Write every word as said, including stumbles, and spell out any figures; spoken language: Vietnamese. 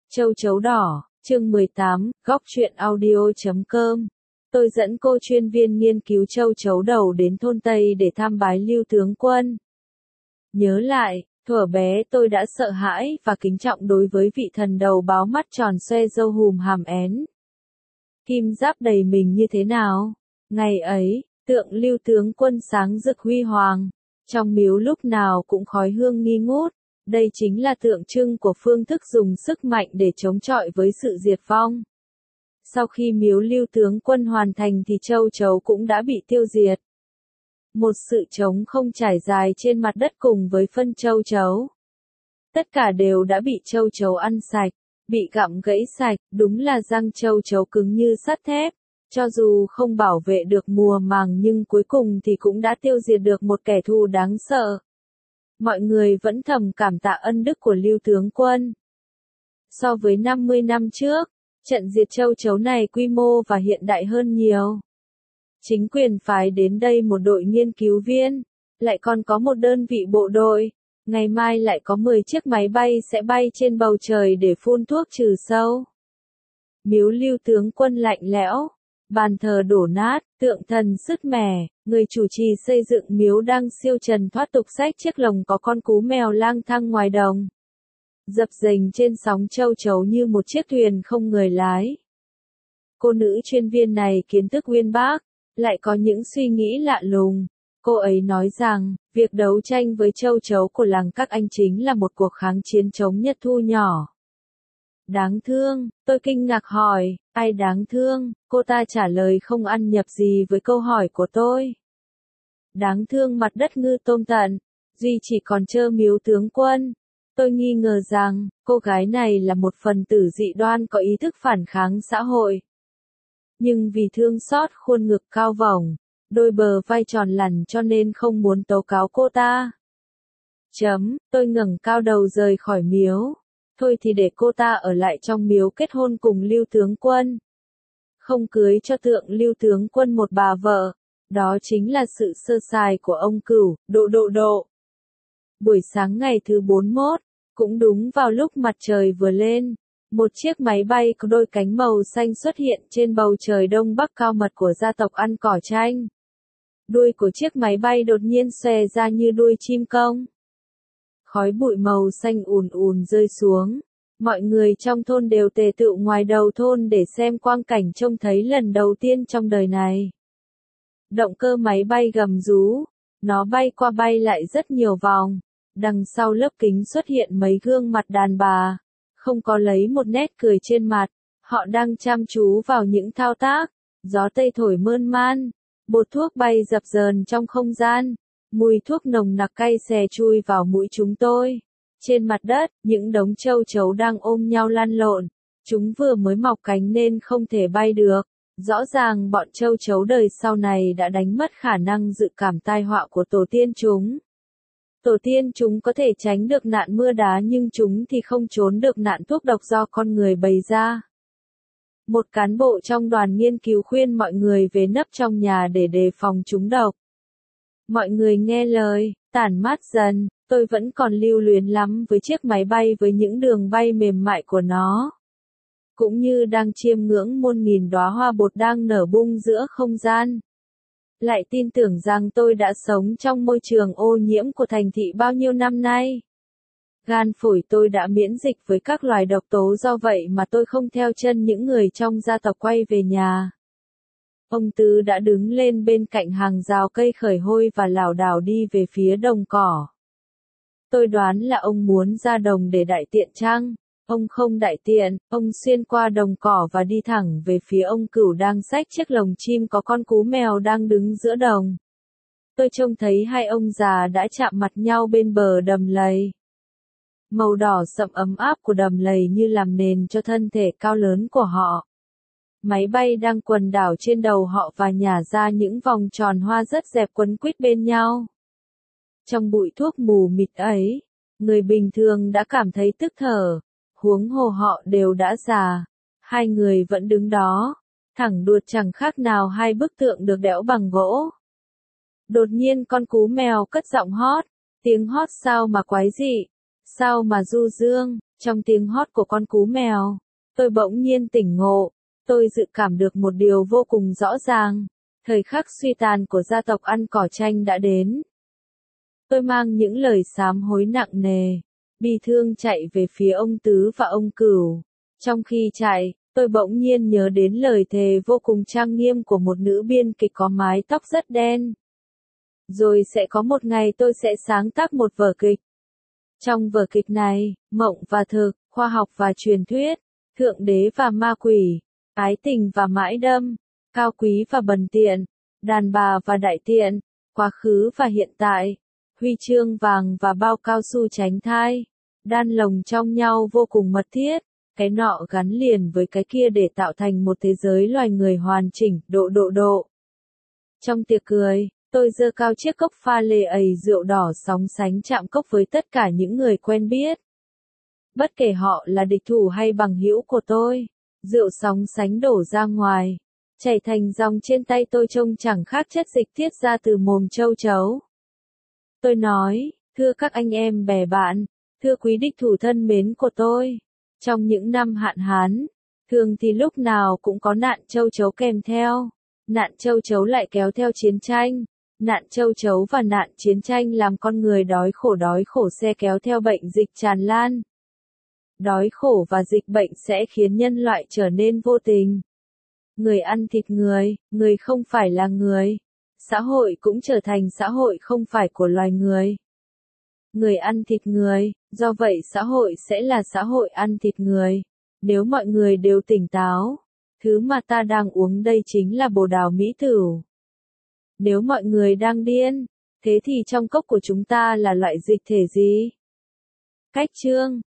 Châu chấu đỏ, chương mười tám, góc truyện audio chấm com. Tôi dẫn cô chuyên viên nghiên cứu châu chấu đầu đến thôn Tây để thăm bái Lưu tướng quân. Nhớ lại, thuở bé tôi đã sợ hãi và kính trọng đối với vị thần đầu báo mắt tròn xoe râu hùm hàm én. Kim giáp đầy mình như thế nào? Ngày ấy, tượng Lưu tướng quân sáng rực huy hoàng, trong miếu lúc nào cũng khói hương nghi ngút. Đây chính là tượng trưng của phương thức dùng sức mạnh để chống chọi với sự diệt vong. Sau khi miếu Lưu tướng quân hoàn thành thì châu chấu cũng đã bị tiêu diệt. Một sự trống không trải dài trên mặt đất cùng với phân châu chấu. Tất cả đều đã bị châu chấu ăn sạch, bị gặm gãy sạch, đúng là răng châu chấu cứng như sắt thép. Cho dù không bảo vệ được mùa màng nhưng cuối cùng thì cũng đã tiêu diệt được một kẻ thù đáng sợ. Mọi người vẫn thầm cảm tạ ân đức của Lưu tướng quân. So với năm mươi năm trước, trận diệt châu chấu này quy mô và hiện đại hơn nhiều. Chính quyền phái đến đây một đội nghiên cứu viên, lại còn có một đơn vị bộ đội, ngày mai lại có mười chiếc máy bay sẽ bay trên bầu trời để phun thuốc trừ sâu. Miếu Lưu tướng quân lạnh lẽo, bàn thờ đổ nát, tượng thần sứt mẻ, người chủ trì xây dựng miếu đang siêu trần thoát tục xách chiếc lồng có con cú mèo lang thang ngoài đồng. Dập dềnh trên sóng châu chấu như một chiếc thuyền không người lái. Cô nữ chuyên viên này kiến thức uyên bác, lại có những suy nghĩ lạ lùng. Cô ấy nói rằng, việc đấu tranh với châu chấu của làng các anh chính là một cuộc kháng chiến chống Nhật Thu nhỏ. Đáng thương, tôi kinh ngạc hỏi, ai đáng thương? Cô ta trả lời không ăn nhập gì với câu hỏi của tôi. Đáng thương mặt đất ngư tôm tận, duy chỉ còn trơ miếu tướng quân. Tôi nghi ngờ rằng, cô gái này là một phần tử dị đoan có ý thức phản kháng xã hội. Nhưng vì thương xót khuôn ngực cao vòng, đôi bờ vai tròn lẳn cho nên không muốn tố cáo cô ta. Chấm, tôi ngẩng cao đầu rời khỏi miếu. Thôi thì để cô ta ở lại trong miếu kết hôn cùng Lưu tướng quân. Không cưới cho tượng Lưu tướng quân một bà vợ. Đó chính là sự sơ sài của ông Cửu, độ độ độ. Buổi sáng ngày thứ bốn mươi mốt, cũng đúng vào lúc mặt trời vừa lên, một chiếc máy bay có đôi cánh màu xanh xuất hiện trên bầu trời đông bắc cao mật của gia tộc ăn cỏ tranh. Đuôi của chiếc máy bay đột nhiên xòe ra như đuôi chim công. Khói bụi màu xanh ùn ùn rơi xuống. Mọi người trong thôn đều tề tựu ngoài đầu thôn để xem quang cảnh trông thấy lần đầu tiên trong đời này. Động cơ máy bay gầm rú, nó bay qua bay lại rất nhiều vòng. Đằng sau lớp kính xuất hiện mấy gương mặt đàn bà, không có lấy một nét cười trên mặt, họ đang chăm chú vào những thao tác. Gió tây thổi mơn man, bột thuốc bay dập dờn trong không gian, mùi thuốc nồng nặc cay xè chui vào mũi chúng tôi. Trên mặt đất, những đống châu chấu đang ôm nhau lăn lộn, chúng vừa mới mọc cánh nên không thể bay được. Rõ ràng bọn châu chấu đời sau này đã đánh mất khả năng dự cảm tai họa của tổ tiên chúng. Tổ tiên chúng có thể tránh được nạn mưa đá nhưng chúng thì không trốn được nạn thuốc độc do con người bày ra. Một cán bộ trong đoàn nghiên cứu khuyên mọi người về nấp trong nhà để đề phòng chúng độc. Mọi người nghe lời, tản mát dần, tôi vẫn còn lưu luyến lắm với chiếc máy bay với những đường bay mềm mại của nó. Cũng như đang chiêm ngưỡng muôn nghìn đóa hoa bột đang nở bung giữa không gian. Lại tin tưởng rằng tôi đã sống trong môi trường ô nhiễm của thành thị bao nhiêu năm nay. Gan phổi tôi đã miễn dịch với các loài độc tố do vậy mà tôi không theo chân những người trong gia tộc quay về nhà. Ông Tứ đã đứng lên bên cạnh hàng rào cây khởi hôi và lảo đảo đi về phía đồng cỏ. Tôi đoán là ông muốn ra đồng để đại tiện chăng? Ông không đại tiện, ông xuyên qua đồng cỏ và đi thẳng về phía ông Cửu đang xách chiếc lồng chim có con cú mèo đang đứng giữa đồng. Tôi trông thấy hai ông già đã chạm mặt nhau bên bờ đầm lầy. Màu đỏ sậm ấm áp của đầm lầy như làm nền cho thân thể cao lớn của họ. Máy bay đang quần đảo trên đầu họ và nhả ra những vòng tròn hoa rất dẹp quấn quýt bên nhau. Trong bụi thuốc mù mịt ấy, người bình thường đã cảm thấy tức thở. Huống hồ họ đều đã già, hai người vẫn đứng đó, thẳng đuột chẳng khác nào hai bức tượng được đẽo bằng gỗ. Đột nhiên con cú mèo cất giọng hót, tiếng hót sao mà quái dị, sao mà du dương, Trong tiếng hót của con cú mèo, tôi bỗng nhiên tỉnh ngộ, tôi dự cảm được một điều vô cùng rõ ràng, thời khắc suy tàn của gia tộc ăn cỏ tranh đã đến. Tôi mang những lời sám hối nặng nề, bi thương chạy về phía ông Tứ và ông Cửu. Trong khi chạy, tôi bỗng nhiên nhớ đến lời thề vô cùng trang nghiêm của một nữ biên kịch có mái tóc rất đen. Rồi sẽ có một ngày tôi sẽ sáng tác một vở kịch. Trong vở kịch này, mộng và thực, khoa học và truyền thuyết, thượng đế và ma quỷ, ái tình và mãi đâm, cao quý và bần tiện, đàn bà và đại tiện, quá khứ và hiện tại, huy chương vàng và bao cao su tránh thai, đan lồng trong nhau vô cùng mật thiết, cái nọ gắn liền với cái kia để tạo thành một thế giới loài người hoàn chỉnh, độ độ độ. Trong tiệc cười, tôi giơ cao chiếc cốc pha lê ầy rượu đỏ sóng sánh chạm cốc với tất cả những người quen biết. Bất kể họ là địch thủ hay bằng hữu của tôi, rượu sóng sánh đổ ra ngoài, chảy thành dòng trên tay tôi trông chẳng khác chất dịch tiết ra từ mồm châu chấu. Tôi nói, thưa các anh em bè bạn, thưa quý địch thủ thân mến của tôi, trong những năm hạn hán, thường thì lúc nào cũng có nạn châu chấu kèm theo, nạn châu chấu lại kéo theo chiến tranh, nạn châu chấu và nạn chiến tranh làm con người đói khổ đói khổ sẽ kéo theo bệnh dịch tràn lan. Đói khổ và dịch bệnh sẽ khiến nhân loại trở nên vô tình. Người ăn thịt người, người không phải là người. Xã hội cũng trở thành xã hội không phải của loài người. Người ăn thịt người, do vậy xã hội sẽ là xã hội ăn thịt người. Nếu mọi người đều tỉnh táo, thứ mà ta đang uống đây chính là bồ đào mỹ tửu. Nếu mọi người đang điên, thế thì trong cốc của chúng ta là loại dịch thể gì? Cách chương